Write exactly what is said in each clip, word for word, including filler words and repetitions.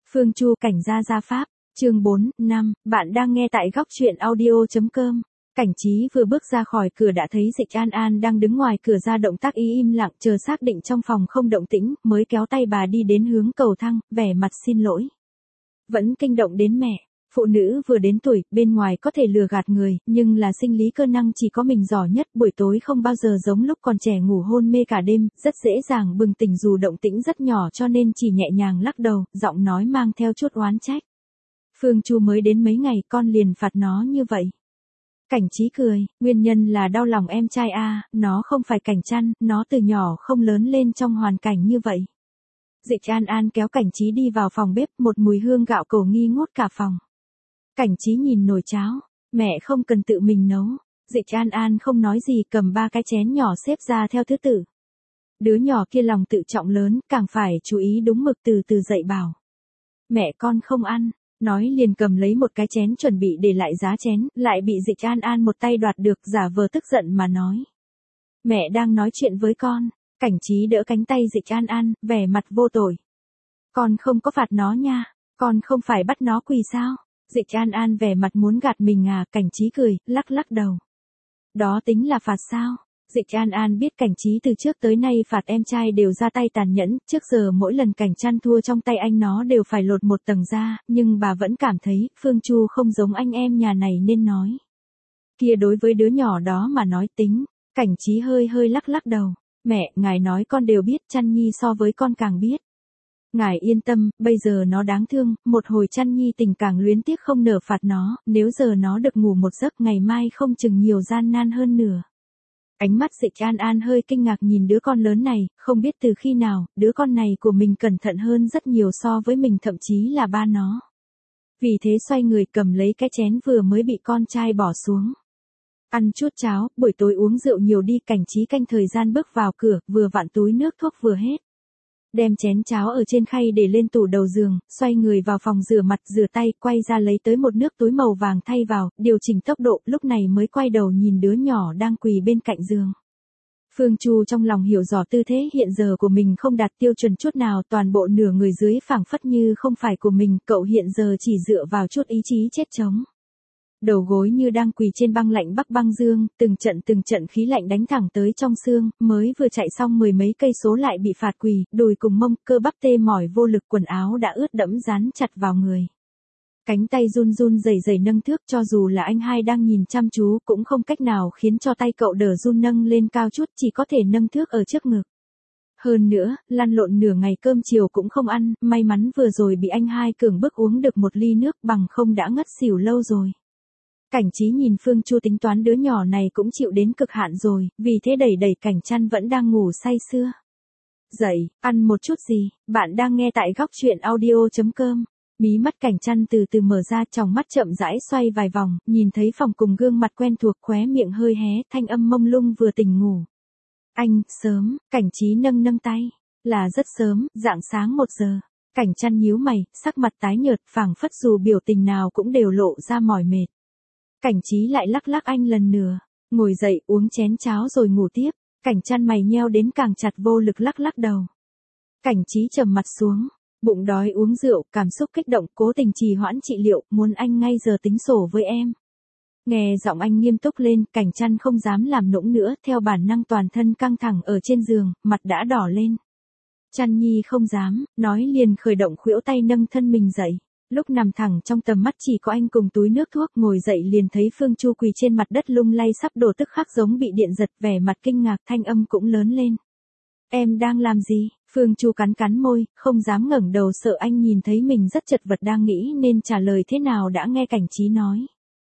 Phương Chu cảnh gia gia pháp, chương bốn, năm, bạn đang nghe tại góc truyện audio.com. Cảnh Trí vừa bước ra khỏi cửa đã thấy Dịch An An đang đứng ngoài cửa ra, động tác y im lặng chờ xác định trong phòng không động tĩnh, mới kéo tay bà đi đến hướng cầu thang, vẻ mặt xin lỗi. Vẫn kinh động đến mẹ. Phụ nữ vừa đến tuổi, bên ngoài có thể lừa gạt người, nhưng là sinh lý cơ năng chỉ có mình giỏi nhất, buổi tối không bao giờ giống lúc còn trẻ ngủ hôn mê cả đêm, rất dễ dàng bừng tỉnh dù động tĩnh rất nhỏ, cho nên chỉ nhẹ nhàng lắc đầu, giọng nói mang theo chút oán trách. Phương Chu mới đến mấy ngày con liền phạt nó như vậy. Cảnh Trí cười, nguyên nhân là đau lòng em trai a, nó không phải Cảnh Trăn, nó từ nhỏ không lớn lên trong hoàn cảnh như vậy. Dịch An An kéo Cảnh Trí đi vào phòng bếp, một mùi hương gạo cẩu nghi ngút cả phòng. Cảnh Trí nhìn nồi cháo, mẹ không cần tự mình nấu. Dịch An An không nói gì, cầm ba cái chén nhỏ xếp ra theo thứ tự. Đứa nhỏ kia lòng tự trọng lớn, càng phải chú ý đúng mực, từ từ dạy bảo. Mẹ con không ăn, nói liền cầm lấy một cái chén chuẩn bị để lại giá chén, lại bị Dịch An An một tay đoạt được, giả vờ tức giận mà nói. Mẹ đang nói chuyện với con. Cảnh Trí đỡ cánh tay Dịch An An, vẻ mặt vô tội. Con không có phạt nó nha, con không phải bắt nó quỳ sao? Dịch An An vẻ mặt muốn gạt mình à, Cảnh Trí cười, lắc lắc đầu. Đó tính là phạt sao? Dịch An An biết Cảnh Trí từ trước tới nay phạt em trai đều ra tay tàn nhẫn, trước giờ mỗi lần Cảnh Trăn thua trong tay anh nó đều phải lột một tầng da, nhưng bà vẫn cảm thấy Phương Chu không giống anh em nhà này nên nói. Kia đối với đứa nhỏ đó mà nói tính. Cảnh Trí hơi hơi lắc lắc đầu. Mẹ, ngài nói con đều biết, Trăn Nhi so với con càng biết. Ngài yên tâm, bây giờ nó đáng thương, một hồi Trăn Nhi tình càng luyến tiếc không nỡ phạt nó, nếu giờ nó được ngủ một giấc ngày mai không chừng nhiều gian nan hơn nữa. Ánh mắt Dịch An An hơi kinh ngạc nhìn đứa con lớn này, không biết từ khi nào, đứa con này của mình cẩn thận hơn rất nhiều so với mình, thậm chí là ba nó. Vì thế xoay người cầm lấy cái chén vừa mới bị con trai bỏ xuống. Ăn chút cháo, buổi tối uống rượu nhiều đi. Cảnh Trí canh thời gian bước vào cửa, vừa vặn túi nước thuốc vừa hết. Đem chén cháo ở trên khay để lên tủ đầu giường, xoay người vào phòng rửa mặt rửa tay, quay ra lấy tới một nước túi màu vàng thay vào, điều chỉnh tốc độ, lúc này mới quay đầu nhìn đứa nhỏ đang quỳ bên cạnh giường. Phương Chu trong lòng hiểu rõ tư thế hiện giờ của mình không đạt tiêu chuẩn chút nào, toàn bộ nửa người dưới phảng phất như không phải của mình, cậu hiện giờ chỉ dựa vào chút ý chí chết chống. Đầu gối như đang quỳ trên băng lạnh bắc băng dương, từng trận từng trận khí lạnh đánh thẳng tới trong xương, mới vừa chạy xong mười mấy cây số lại bị phạt quỳ, đùi cùng mông, cơ bắp tê mỏi vô lực, quần áo đã ướt đẫm dán chặt vào người. Cánh tay run run rẩy rẩy nâng thước, cho dù là anh hai đang nhìn chăm chú cũng không cách nào khiến cho tay cậu đỡ run nâng lên cao chút, chỉ có thể nâng thước ở trước ngực. Hơn nữa, lăn lộn nửa ngày cơm chiều cũng không ăn, may mắn vừa rồi bị anh hai cường bức uống được một ly nước, bằng không đã ngất xỉu lâu rồi. Cảnh Trí nhìn Phương Chu tính toán đứa nhỏ này cũng chịu đến cực hạn rồi, vì thế đẩy đẩy Cảnh Trăn vẫn đang ngủ say sưa. Dậy, ăn một chút gì, bạn đang nghe tại góc truyện audio.com. Mí mắt Cảnh Trăn từ từ mở ra, tròng mắt chậm rãi xoay vài vòng, nhìn thấy phòng cùng gương mặt quen thuộc, khóe miệng hơi hé, thanh âm mông lung vừa tỉnh ngủ. Anh, sớm. Cảnh Trí nâng nâng tay. Là rất sớm, rạng sáng một giờ. Cảnh Trăn nhíu mày, sắc mặt tái nhợt, phảng phất dù biểu tình nào cũng đều lộ ra mỏi mệt. Cảnh Trí lại lắc lắc anh lần nữa, ngồi dậy uống chén cháo rồi ngủ tiếp. Cảnh Trăn mày nheo đến càng chặt, vô lực lắc lắc đầu. Cảnh Trí trầm mặt xuống, bụng đói uống rượu, cảm xúc kích động, cố tình trì hoãn trị liệu, muốn anh ngay giờ tính sổ với em. Nghe giọng anh nghiêm túc lên, Cảnh Trăn không dám làm nũng nữa, theo bản năng toàn thân căng thẳng ở trên giường, mặt đã đỏ lên. Trăn Nhi không dám, nói liền khởi động khuỷu tay nâng thân mình dậy. Lúc nằm thẳng trong tầm mắt chỉ có anh cùng túi nước thuốc, ngồi dậy liền thấy Phương Chu quỳ trên mặt đất lung lay sắp đổ, tức khắc giống bị điện giật, vẻ mặt kinh ngạc, thanh âm cũng lớn lên. Em đang làm gì? Phương Chu cắn cắn môi, không dám ngẩng đầu, sợ anh nhìn thấy mình rất chật vật, đang nghĩ nên trả lời thế nào đã nghe Cảnh Trí nói.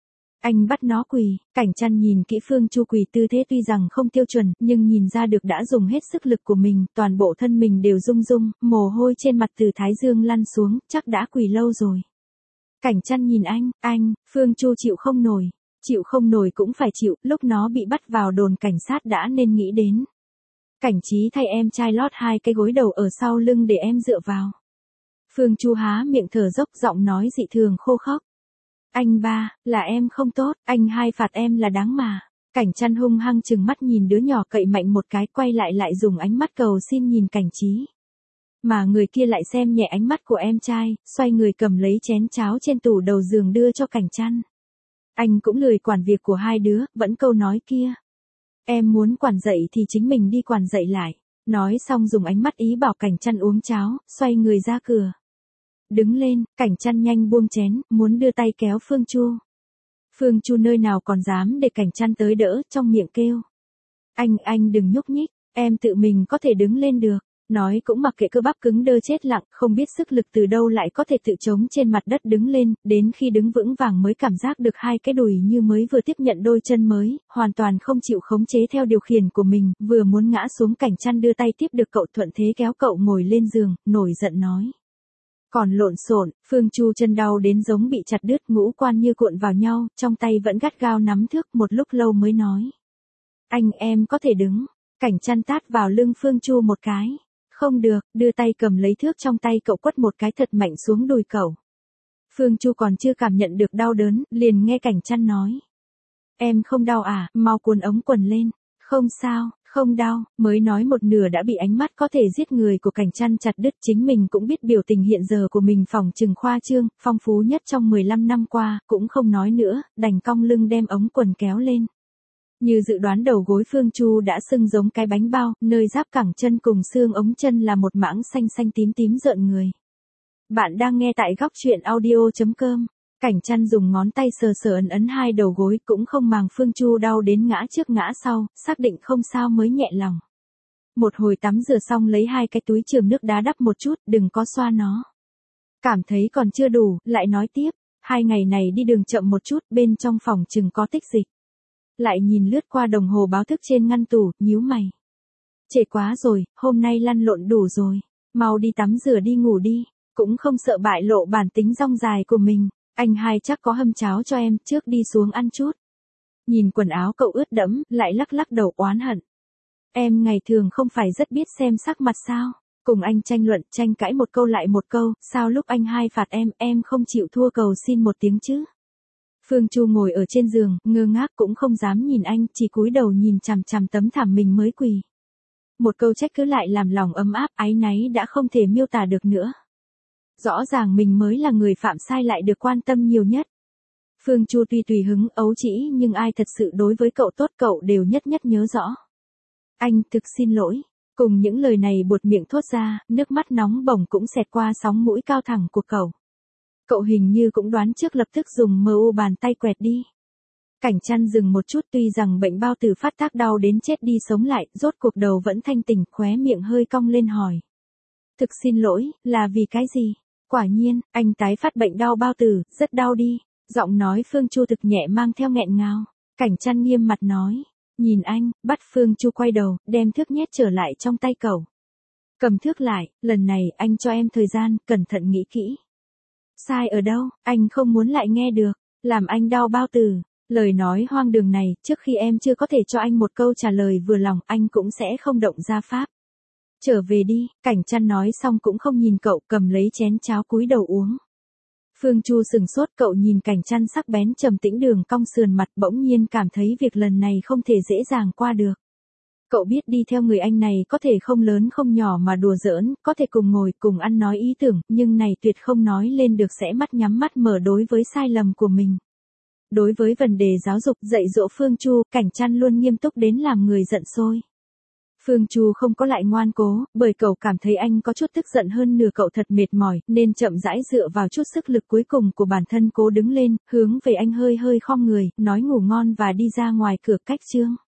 Anh bắt nó quỳ. Cảnh Trăn nhìn kỹ Phương Chu quỳ, tư thế tuy rằng không tiêu chuẩn, nhưng nhìn ra được đã dùng hết sức lực của mình, toàn bộ thân mình đều rung rung, mồ hôi trên mặt từ thái dương lăn xuống, chắc đã quỳ lâu rồi. Cảnh Trăn nhìn anh, anh, Phương Chu chịu không nổi, chịu không nổi cũng phải chịu, lúc nó bị bắt vào đồn cảnh sát đã nên nghĩ đến. Cảnh Trí thay em trai lót hai cái gối đầu ở sau lưng để em dựa vào. Phương Chu há miệng thở dốc, giọng nói dị thường khô khốc. Anh ba, là em không tốt, anh hai phạt em là đáng mà. Cảnh Trăn hung hăng chừng mắt nhìn đứa nhỏ, cậy mạnh một cái, quay lại lại dùng ánh mắt cầu xin nhìn Cảnh Trí. mà người kia lại xem nhẹ ánh mắt của em trai, xoay người cầm lấy chén cháo trên tủ đầu giường đưa cho Cảnh Trăn. Anh cũng lười quản việc của hai đứa, vẫn câu nói kia. Em muốn quản dậy thì chính mình đi quản dậy lại. Nói xong dùng ánh mắt ý bảo Cảnh Trăn uống cháo, xoay người ra cửa. Đứng lên, Cảnh Trăn nhanh buông chén, muốn đưa tay kéo Phương Chu. Phương Chu nơi nào còn dám để Cảnh Trăn tới đỡ, trong miệng kêu. Anh, anh đừng nhúc nhích, em tự mình có thể đứng lên được. Nói cũng mặc kệ cơ bắp cứng đơ chết lặng, không biết sức lực từ đâu lại có thể tự chống trên mặt đất đứng lên, đến khi đứng vững vàng mới cảm giác được hai cái đùi như mới vừa tiếp nhận đôi chân mới, hoàn toàn không chịu khống chế theo điều khiển của mình, vừa muốn ngã xuống. Cảnh Trăn đưa tay tiếp được cậu, thuận thế kéo cậu ngồi lên giường, nổi giận nói. Còn lộn xộn, Phương Chu chân đau đến giống bị chặt đứt, ngũ quan như cuộn vào nhau, trong tay vẫn gắt gao nắm thước, một lúc lâu mới nói. Anh, em có thể đứng. Cảnh Trăn tát vào lưng Phương Chu một cái. Không được, đưa tay cầm lấy thước trong tay cậu quất một cái thật mạnh xuống đùi cậu. Phương Chu còn chưa cảm nhận được đau đớn, liền nghe Cảnh Trăn nói. Em không đau à, mau cuốn ống quần lên. Không sao, không đau, mới nói một nửa đã bị ánh mắt có thể giết người của Cảnh Trăn chặt đứt. Chính mình cũng biết biểu tình hiện giờ của mình phỏng chừng khoa trương, phong phú nhất trong mười lăm năm qua, cũng không nói nữa, đành cong lưng đem ống quần kéo lên. Như dự đoán đầu gối Phương Chu đã sưng giống cái bánh bao, nơi giáp cẳng chân cùng xương ống chân là một mảng xanh xanh tím tím rợn người. Bạn đang nghe tại góc truyện audio chấm com. Cảnh Trăn dùng ngón tay sờ sờ ấn ấn hai đầu gối, cũng không màng Phương Chu đau đến ngã trước ngã sau, xác định không sao mới nhẹ lòng. Một hồi tắm rửa xong lấy hai cái túi chườm nước đá đắp một chút, đừng có xoa nó. Cảm thấy còn chưa đủ, lại nói tiếp, hai ngày này đi đường chậm một chút, bên trong phòng chừng có tích dịch. Lại nhìn lướt qua đồng hồ báo thức trên ngăn tủ, nhíu mày. Trễ quá rồi, hôm nay lăn lộn đủ rồi, mau đi tắm rửa đi ngủ đi, cũng không sợ bại lộ bản tính rong dài của mình. Anh hai chắc có hâm cháo cho em, trước đi xuống ăn chút. Nhìn quần áo cậu ướt đẫm, lại lắc lắc đầu oán hận. Em ngày thường không phải rất biết xem sắc mặt sao? Cùng anh tranh luận, tranh cãi một câu lại một câu, sao lúc anh hai phạt em, em không chịu thua cầu xin một tiếng chứ? Phương Chu ngồi ở trên giường, ngơ ngác cũng không dám nhìn anh, chỉ cúi đầu nhìn chằm chằm tấm thảm mình mới quỳ. Một câu trách cứ lại làm lòng ấm áp, áy náy đã không thể miêu tả được nữa. Rõ ràng mình mới là người phạm sai lại được quan tâm nhiều nhất. Phương Chu tuy tùy hứng, ấu trĩ nhưng ai thật sự đối với cậu tốt cậu đều nhất nhất nhớ rõ. Anh, thực xin lỗi. Cùng những lời này buột miệng thốt ra, nước mắt nóng bỏng cũng xẹt qua sóng mũi cao thẳng của cậu. Cậu hình như cũng đoán trước, lập tức dùng mờ u bàn tay quẹt đi. Cảnh Trăn dừng một chút, tuy rằng bệnh bao tử phát tác đau đến chết đi sống lại, rốt cuộc đầu vẫn thanh tỉnh, khóe miệng hơi cong lên hỏi. Thực xin lỗi, là vì cái gì? Quả nhiên, anh tái phát bệnh đau bao tử, rất đau đi. Giọng nói Phương Chu thực nhẹ mang theo nghẹn ngào. Cảnh Trăn nghiêm mặt nói. Nhìn anh, bắt Phương Chu quay đầu, đem thước nhét trở lại trong tay cậu. Cầm thước lại, lần này anh cho em thời gian, cẩn thận nghĩ kỹ. Sai ở đâu, anh không muốn lại nghe được, làm anh đau bao tử. Lời nói hoang đường này, trước khi em chưa có thể cho anh một câu trả lời vừa lòng, anh cũng sẽ không động ra pháp. Trở về đi, Cảnh Trăn nói xong cũng không nhìn cậu, cầm lấy chén cháo cúi đầu uống. Phương Chu sừng sốt, cậu nhìn Cảnh Trăn sắc bén trầm tĩnh đường cong sườn mặt, bỗng nhiên cảm thấy việc lần này không thể dễ dàng qua được. Cậu biết đi theo người anh này có thể không lớn không nhỏ mà đùa giỡn, có thể cùng ngồi cùng ăn nói ý tưởng, nhưng này tuyệt không nói lên được sẽ mắt nhắm mắt mở đối với sai lầm của mình. Đối với vấn đề giáo dục dạy dỗ Phương Chu, Cảnh Trăn luôn nghiêm túc đến làm người giận sôi. Phương Chu không có lại ngoan cố, bởi cậu cảm thấy anh có chút tức giận hơn nửa, cậu thật mệt mỏi, nên chậm rãi dựa vào chút sức lực cuối cùng của bản thân cố đứng lên, hướng về anh hơi hơi khom người, nói ngủ ngon và đi ra ngoài cửa cách chương.